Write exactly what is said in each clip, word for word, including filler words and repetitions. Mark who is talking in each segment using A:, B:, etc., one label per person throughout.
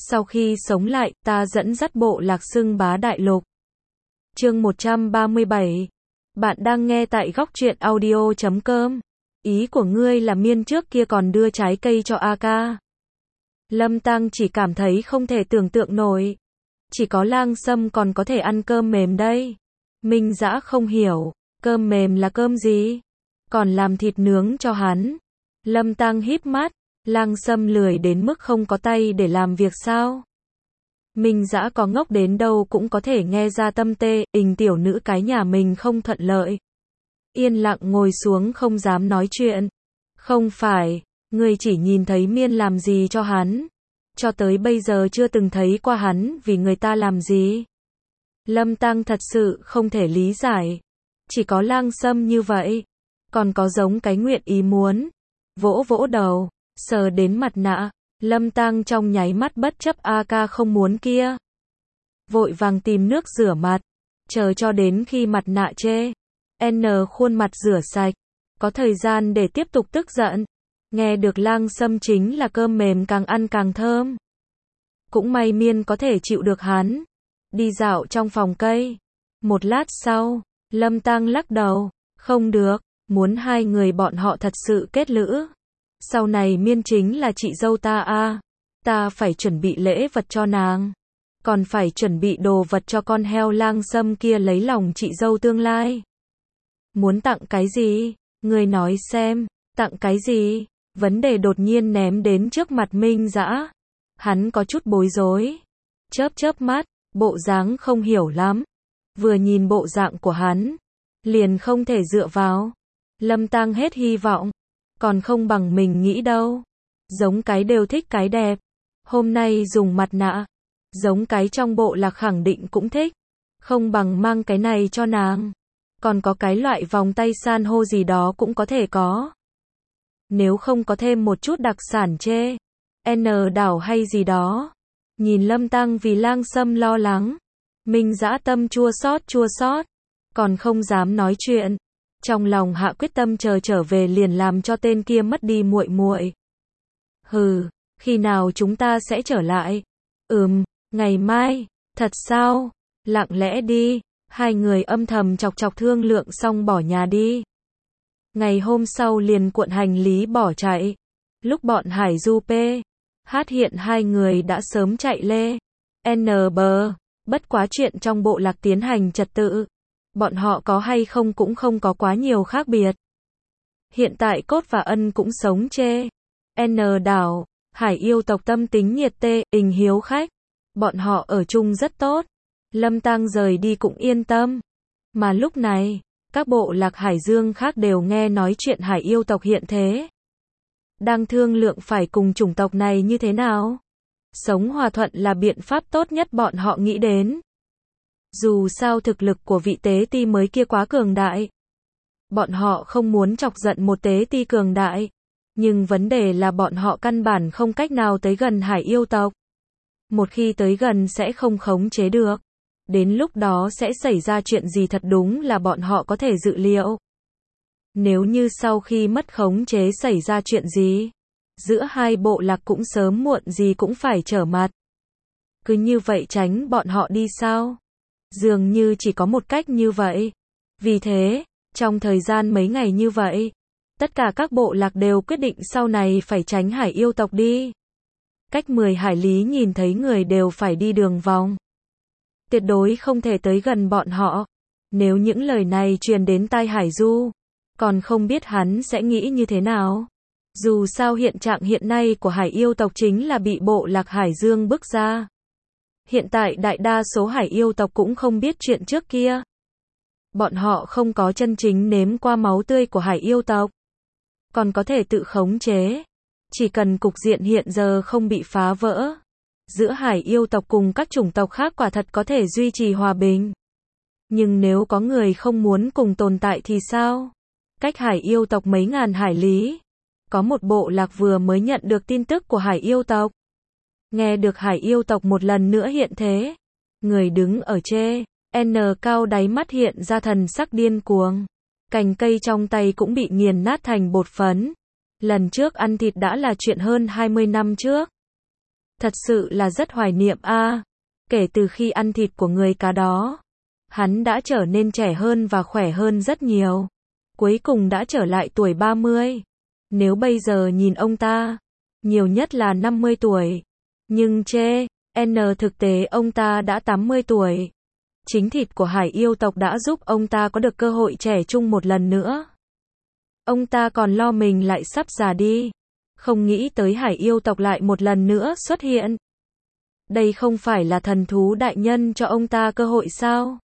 A: Sau khi sống lại, ta dẫn dắt bộ lạc xưng bá đại lục. Chương một trăm ba mươi bảy. Bạn đang nghe tại góc truyện audio chấm com. Ý của ngươi là Miên trước kia còn đưa trái cây cho A ca. Lâm Tăng chỉ cảm thấy không thể tưởng tượng nổi. Chỉ có Lang Sâm còn có thể ăn cơm mềm đây. Minh Dã không hiểu, cơm mềm là cơm gì? Còn làm thịt nướng cho hắn. Lâm Tăng híp mắt, Lang Sâm lười đến mức không có tay để làm việc sao? Minh Dã có ngốc đến đâu cũng có thể nghe ra tâm tê, ình tiểu nữ cái nhà mình không thuận lợi. Yên lặng ngồi xuống không dám nói chuyện. Không phải, ngươi chỉ nhìn thấy Miên làm gì cho hắn. Cho tới bây giờ chưa từng thấy qua hắn vì người ta làm gì. Lâm Tăng thật sự không thể lý giải. Chỉ có Lang Sâm như vậy. Còn có giống cái nguyện ý muốn. Vỗ vỗ đầu, sờ đến mặt nạ. Lâm Tăng trong nháy mắt bất chấp A ca không muốn kia. Vội vàng tìm nước rửa mặt. Chờ cho đến khi mặt nạ chê. N khuôn mặt rửa sạch. Có thời gian để tiếp tục tức giận. Nghe được Lang Sâm chính là cơm mềm càng ăn càng thơm. Cũng may Miên có thể chịu được hắn. Đi dạo trong phòng cây. Một lát sau, Lâm Tăng lắc đầu. Không được, muốn hai người bọn họ thật sự kết lữ. Sau này Miên chính là chị dâu ta a, à. Ta phải chuẩn bị lễ vật cho nàng. Còn phải chuẩn bị đồ vật cho con heo Lang Sâm kia lấy lòng chị dâu tương lai. Muốn tặng cái gì? Ngươi nói xem, tặng cái gì? Vấn đề đột nhiên ném đến trước mặt Minh Dã. Hắn có chút bối rối. Chớp chớp mắt, bộ dáng không hiểu lắm. Vừa nhìn bộ dạng của hắn, liền không thể dựa vào. Lâm Tăng hết hy vọng. Còn không bằng mình nghĩ đâu. Giống cái đều thích cái đẹp. Hôm nay dùng mặt nạ. Giống cái trong bộ lạc khẳng định cũng thích. Không bằng mang cái này cho nàng. Còn có cái loại vòng tay san hô gì đó cũng có thể có. Nếu không có thêm một chút đặc sản chê. N đảo hay gì đó. Nhìn Lâm Tăng vì Lang Sâm lo lắng. Minh Dã tâm chua xót chua xót. Còn không dám nói chuyện. Trong lòng hạ quyết tâm chờ trở về liền làm cho tên kia mất đi muội muội. Hừ, khi nào chúng ta sẽ trở lại? Ừm, ngày mai. Thật sao? Lặng lẽ đi. Hai người âm thầm chọc chọc thương lượng xong bỏ nhà đi. Ngày hôm sau liền cuộn hành lý bỏ chạy. Lúc bọn Hải Du P. Hát hiện hai người đã sớm chạy lê. N bờ. Bất quá chuyện trong bộ lạc tiến hành trật tự. Bọn họ có hay không cũng không có quá nhiều khác biệt. Hiện tại Cốt và Ân cũng sống chê. N đảo, Hải yêu tộc tâm tính nhiệt tê, ình hiếu khách. Bọn họ ở chung rất tốt. Lâm Tăng rời đi cũng yên tâm. Mà lúc này, các bộ lạc Hải Dương khác đều nghe nói chuyện Hải yêu tộc hiện thế. Đang thương lượng phải cùng chủng tộc này như thế nào. Sống hòa thuận là biện pháp tốt nhất bọn họ nghĩ đến. Dù sao thực lực của vị tế ti mới kia quá cường đại. Bọn họ không muốn chọc giận một tế ti cường đại. Nhưng vấn đề là bọn họ căn bản không cách nào tới gần Hải yêu tộc. Một khi tới gần sẽ không khống chế được. Đến lúc đó sẽ xảy ra chuyện gì thật đúng là bọn họ có thể dự liệu. Nếu như sau khi mất khống chế xảy ra chuyện gì, giữa hai bộ lạc cũng sớm muộn gì cũng phải trở mặt. Cứ như vậy tránh bọn họ đi sao? Dường như chỉ có một cách như vậy. Vì thế, trong thời gian mấy ngày như vậy, tất cả các bộ lạc đều quyết định sau này phải tránh Hải yêu tộc đi. Cách mười hải lý nhìn thấy người đều phải đi đường vòng. Tuyệt đối không thể tới gần bọn họ. Nếu những lời này truyền đến tai Hải Du, còn không biết hắn sẽ nghĩ như thế nào. Dù sao hiện trạng hiện nay của Hải yêu tộc chính là bị bộ lạc Hải Dương bức ra. Hiện tại đại đa số Hải yêu tộc cũng không biết chuyện trước kia. Bọn họ không có chân chính nếm qua máu tươi của Hải yêu tộc. Còn có thể tự khống chế. Chỉ cần cục diện hiện giờ không bị phá vỡ. Giữa Hải yêu tộc cùng các chủng tộc khác quả thật có thể duy trì hòa bình. Nhưng nếu có người không muốn cùng tồn tại thì sao? Cách Hải yêu tộc mấy ngàn hải lý. Có một bộ lạc vừa mới nhận được tin tức của Hải yêu tộc. Nghe được Hải yêu tộc một lần nữa hiện thế. Người đứng ở chê. N cao đáy mắt hiện ra thần sắc điên cuồng. Cành cây trong tay cũng bị nghiền nát thành bột phấn. Lần trước ăn thịt đã là chuyện hơn hai mươi năm trước. Thật sự là rất hoài niệm a. Kể từ khi ăn thịt của người cá đó, hắn đã trở nên trẻ hơn và khỏe hơn rất nhiều. Cuối cùng đã trở lại tuổi ba mươi. Nếu bây giờ nhìn ông ta, nhiều nhất là năm mươi tuổi. Nhưng chê, N thực tế ông ta đã tám mươi tuổi. Chính thịt của hải yêu tộc đã giúp ông ta có được cơ hội trẻ trung một lần nữa. Ông ta còn lo mình lại sắp già đi. Không nghĩ tới hải yêu tộc lại một lần nữa xuất hiện. Đây không phải là thần thú đại nhân cho ông ta cơ hội sao?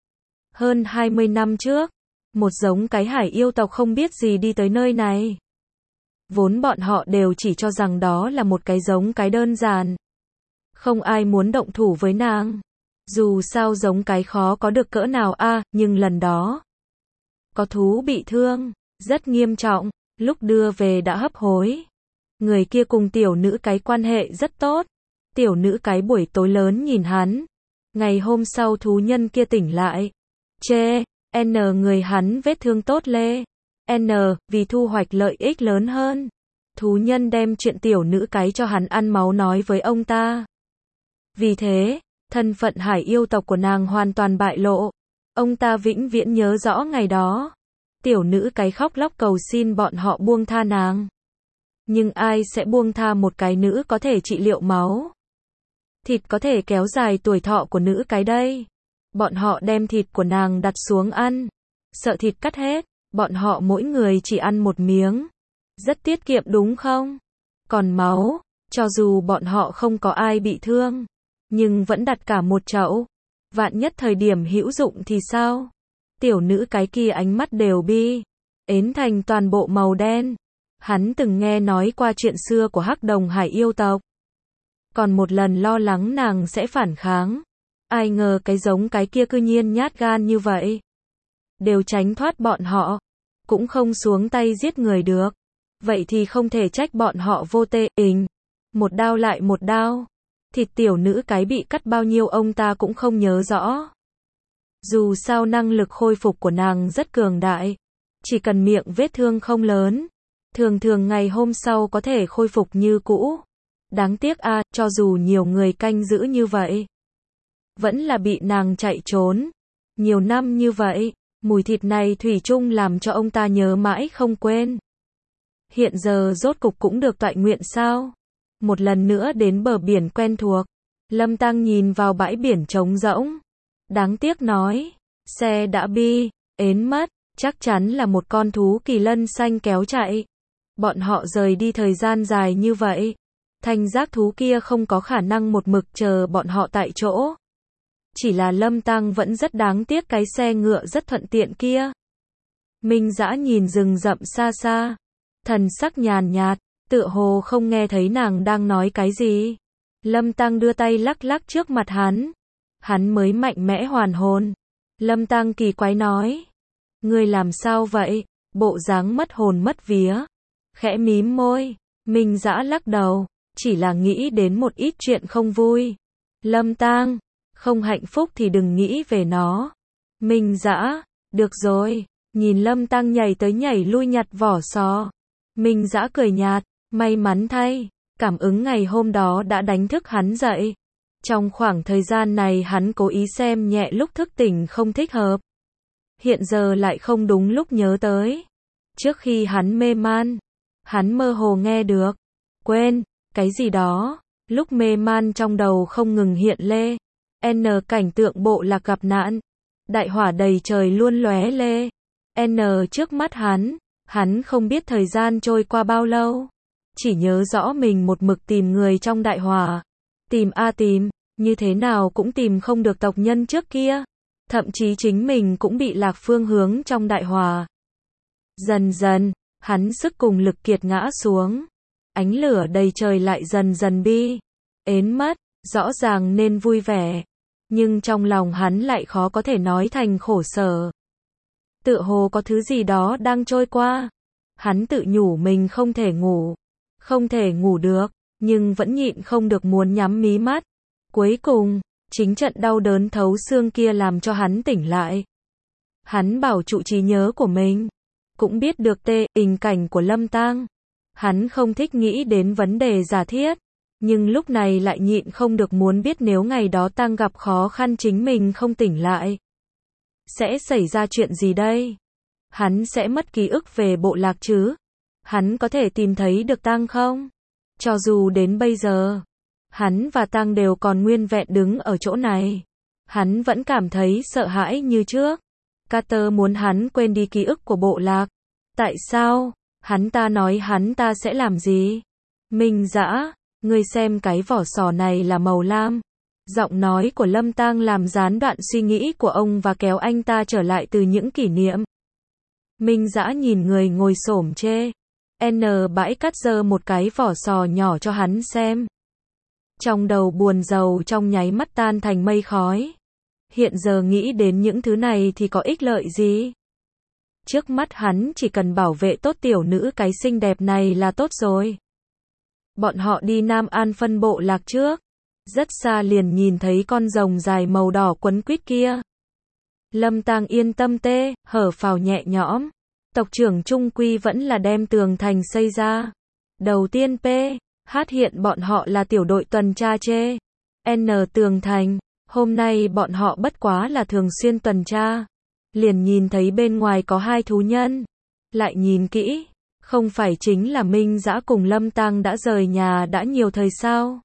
A: Hơn hai mươi năm trước, một giống cái hải yêu tộc không biết gì đi tới nơi này. Vốn bọn họ đều chỉ cho rằng đó là một cái giống cái đơn giản. Không ai muốn động thủ với nàng. Dù sao giống cái khó có được cỡ nào a, à, nhưng lần đó có thú bị thương, rất nghiêm trọng, lúc đưa về đã hấp hối. Người kia cùng tiểu nữ cái quan hệ rất tốt. Tiểu nữ cái buổi tối lớn nhìn hắn. Ngày hôm sau thú nhân kia tỉnh lại. Chê, N người hắn vết thương tốt lê. N, vì thu hoạch lợi ích lớn hơn. Thú nhân đem chuyện tiểu nữ cái cho hắn ăn máu nói với ông ta. Vì thế, thân phận hải yêu tộc của nàng hoàn toàn bại lộ. Ông ta vĩnh viễn nhớ rõ ngày đó. Tiểu nữ cái khóc lóc cầu xin bọn họ buông tha nàng. Nhưng ai sẽ buông tha một cái nữ có thể trị liệu máu? Thịt có thể kéo dài tuổi thọ của nữ cái đây. Bọn họ đem thịt của nàng đặt xuống ăn. Sợ thịt cắt hết, bọn họ mỗi người chỉ ăn một miếng. Rất tiết kiệm đúng không? Còn máu, cho dù bọn họ không có ai bị thương, nhưng vẫn đặt cả một chậu. Vạn nhất thời điểm hữu dụng thì sao? Tiểu nữ cái kia ánh mắt đều bi, ến thành toàn bộ màu đen. Hắn từng nghe nói qua chuyện xưa của hắc đồng hải yêu tộc. Còn một lần lo lắng nàng sẽ phản kháng. Ai ngờ cái giống cái kia cư nhiên nhát gan như vậy. Đều tránh thoát bọn họ. Cũng không xuống tay giết người được. Vậy thì không thể trách bọn họ vô tê ình. Một đao lại một đao. Thịt tiểu nữ cái bị cắt bao nhiêu ông ta cũng không nhớ rõ. Dù sao năng lực khôi phục của nàng rất cường đại. Chỉ cần miệng vết thương không lớn. Thường thường ngày hôm sau có thể khôi phục như cũ. Đáng tiếc a, à, cho dù nhiều người canh giữ như vậy, vẫn là bị nàng chạy trốn. Nhiều năm như vậy, mùi thịt này thủy chung làm cho ông ta nhớ mãi không quên. Hiện giờ rốt cục cũng được toại nguyện sao? Một lần nữa đến bờ biển quen thuộc. Lâm Tăng nhìn vào bãi biển trống rỗng. Đáng tiếc nói, xe đã bi, ến mất, chắc chắn là một con thú kỳ lân xanh kéo chạy. Bọn họ rời đi thời gian dài như vậy. Thanh giác thú kia không có khả năng một mực chờ bọn họ tại chỗ. Chỉ là Lâm Tăng vẫn rất đáng tiếc cái xe ngựa rất thuận tiện kia. Minh Dã nhìn rừng rậm xa xa. Thần sắc nhàn nhạt, tựa hồ không nghe thấy nàng đang nói cái gì. Lâm Tăng đưa tay lắc lắc trước mặt hắn. Hắn mới mạnh mẽ hoàn hồn. Lâm Tăng kỳ quái nói. Ngươi làm sao vậy? Bộ dáng mất hồn mất vía. Khẽ mím môi. Minh Dã lắc đầu. Chỉ là nghĩ đến một ít chuyện không vui. Lâm Tăng, không hạnh phúc thì đừng nghĩ về nó. Minh Dã, được rồi. Nhìn Lâm Tăng nhảy tới nhảy lui nhặt vỏ sò. Minh Dã cười nhạt, may mắn thay. Cảm ứng ngày hôm đó đã đánh thức hắn dậy. Trong khoảng thời gian này hắn cố ý xem nhẹ lúc thức tỉnh không thích hợp. Hiện giờ lại không đúng lúc nhớ tới. Trước khi hắn mê man, hắn mơ hồ nghe được. Quên, cái gì đó. Lúc mê man trong đầu không ngừng hiện lê. N cảnh tượng bộ lạc gặp nạn. Đại hỏa đầy trời luôn lóe lê. N trước mắt hắn. Hắn không biết thời gian trôi qua bao lâu. Chỉ nhớ rõ mình một mực tìm người trong đại hỏa. Tìm a tìm. Như thế nào cũng tìm không được tộc nhân trước kia. Thậm chí chính mình cũng bị lạc phương hướng trong đại hỏa. Dần dần, hắn sức cùng lực kiệt ngã xuống. Ánh lửa đầy trời lại dần dần bi. Ến mất, rõ ràng nên vui vẻ. Nhưng trong lòng hắn lại khó có thể nói thành khổ sở. Tựa hồ có thứ gì đó đang trôi qua. Hắn tự nhủ mình không thể ngủ. Không thể ngủ được, nhưng vẫn nhịn không được muốn nhắm mí mắt. Cuối cùng, chính trận đau đớn thấu xương kia làm cho hắn tỉnh lại. Hắn bảo trụ trí nhớ của mình. Cũng biết được tê, tình cảnh của Lâm Tăng. Hắn không thích nghĩ đến vấn đề giả thiết. Nhưng lúc này lại nhịn không được muốn biết nếu ngày đó Tăng gặp khó khăn chính mình không tỉnh lại. Sẽ xảy ra chuyện gì đây? Hắn sẽ mất ký ức về bộ lạc chứ? Hắn có thể tìm thấy được Tăng không? Cho dù đến bây giờ, hắn và Tăng đều còn nguyên vẹn đứng ở chỗ này. Hắn vẫn cảm thấy sợ hãi như trước. Carter muốn hắn quên đi ký ức của bộ lạc. Tại sao? Hắn ta nói hắn ta sẽ làm gì? Minh Dã, ngươi xem cái vỏ sò này là màu lam. Giọng nói của Lâm Tang làm gián đoạn suy nghĩ của ông và kéo anh ta trở lại từ những kỷ niệm. Minh Dã nhìn người ngồi xổm chê. N bãi cắt giơ một cái vỏ sò nhỏ cho hắn xem. Trong đầu buồn rầu trong nháy mắt tan thành mây khói. Hiện giờ nghĩ đến những thứ này thì có ích lợi gì? Trước mắt hắn chỉ cần bảo vệ tốt tiểu nữ cái xinh đẹp này là tốt rồi. Bọn họ đi Nam An phân bộ lạc trước. Rất xa liền nhìn thấy con rồng dài màu đỏ quấn quýt kia. Lâm Tang yên tâm tê, hở phào nhẹ nhõm. Tộc trưởng trung quy vẫn là đem tường thành xây ra. Đầu tiên P, hát hiện bọn họ là tiểu đội tuần tra chê. N tường thành, hôm nay bọn họ bất quá là thường xuyên tuần tra. Liền nhìn thấy bên ngoài có hai thú nhân. Lại nhìn kỹ, không phải chính là Minh Dã cùng Lâm Tang đã rời nhà đã nhiều thời sao?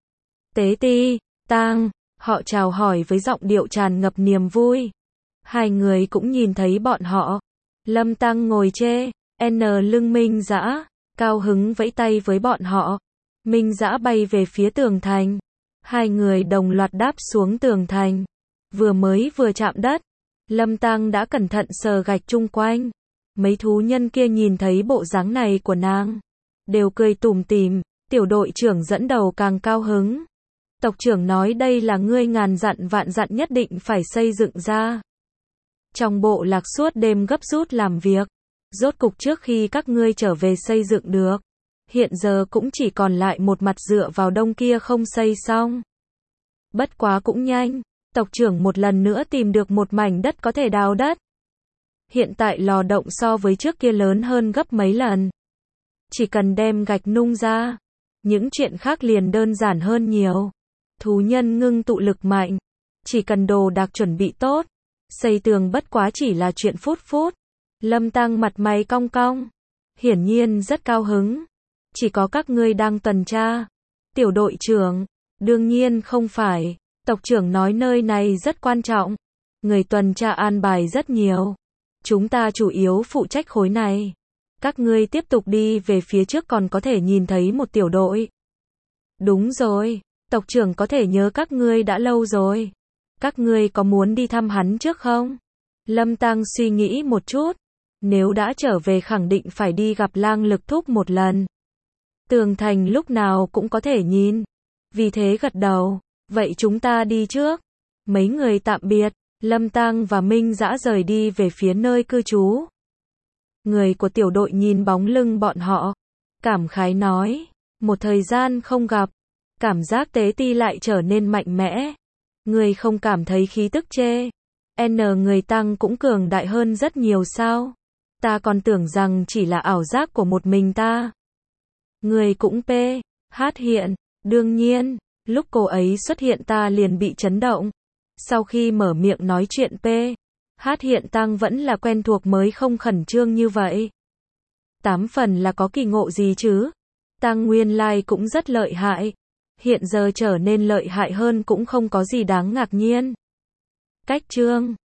A: Tế Ti, Tang, họ chào hỏi với giọng điệu tràn ngập niềm vui. Hai người cũng nhìn thấy bọn họ. Lâm Tang ngồi chê, N lưng Minh Dã, cao hứng vẫy tay với bọn họ. Minh Dã bay về phía tường thành. Hai người đồng loạt đáp xuống tường thành. Vừa mới vừa chạm đất, Lâm Tang đã cẩn thận sờ gạch chung quanh. Mấy thú nhân kia nhìn thấy bộ dáng này của nàng, đều cười tủm tỉm. Tiểu đội trưởng dẫn đầu càng cao hứng. Tộc trưởng nói đây là ngươi ngàn dặn vạn dặn nhất định phải xây dựng ra. Trong bộ lạc suốt đêm gấp rút làm việc. Rốt cục trước khi các ngươi trở về xây dựng được. Hiện giờ cũng chỉ còn lại một mặt dựa vào đông kia không xây xong. Bất quá cũng nhanh. Tộc trưởng một lần nữa tìm được một mảnh đất có thể đào đất. Hiện tại lò động so với trước kia lớn hơn gấp mấy lần. Chỉ cần đem gạch nung ra, những chuyện khác liền đơn giản hơn nhiều. Thú nhân ngưng tụ lực mạnh. Chỉ cần đồ đạc chuẩn bị tốt, xây tường bất quá chỉ là chuyện phút phút. Lâm Tang mặt mày cong cong. Hiển nhiên rất cao hứng. Chỉ có các ngươi đang tuần tra. Tiểu đội trưởng, đương nhiên không phải. Tộc trưởng nói nơi này rất quan trọng. Người tuần tra an bài rất nhiều. Chúng ta chủ yếu phụ trách khối này. Các ngươi tiếp tục đi về phía trước còn có thể nhìn thấy một tiểu đội. Đúng rồi, tộc trưởng có thể nhớ các ngươi đã lâu rồi. Các ngươi có muốn đi thăm hắn trước không? Lâm Tang suy nghĩ một chút. Nếu đã trở về khẳng định phải đi gặp Lang Lực Thúc một lần. Tường thành lúc nào cũng có thể nhìn. Vì thế gật đầu. Vậy chúng ta đi trước. Mấy người tạm biệt. Lâm Tang và Minh Dã rời đi về phía nơi cư trú. Người của tiểu đội nhìn bóng lưng bọn họ. Cảm khái nói. Một thời gian không gặp. Cảm giác Tế Ti lại trở nên mạnh mẽ. Người không cảm thấy khí tức chê. N người Tăng cũng cường đại hơn rất nhiều sao. Ta còn tưởng rằng chỉ là ảo giác của một mình ta. Người cũng P. Hát hiện. Đương nhiên, lúc cô ấy xuất hiện ta liền bị chấn động. Sau khi mở miệng nói chuyện P. Hát hiện Tăng vẫn là quen thuộc mới không khẩn trương như vậy. Tám phần là có kỳ ngộ gì chứ. Tăng nguyên lai cũng rất lợi hại. Hiện giờ trở nên lợi hại hơn cũng không có gì đáng ngạc nhiên. Cách chương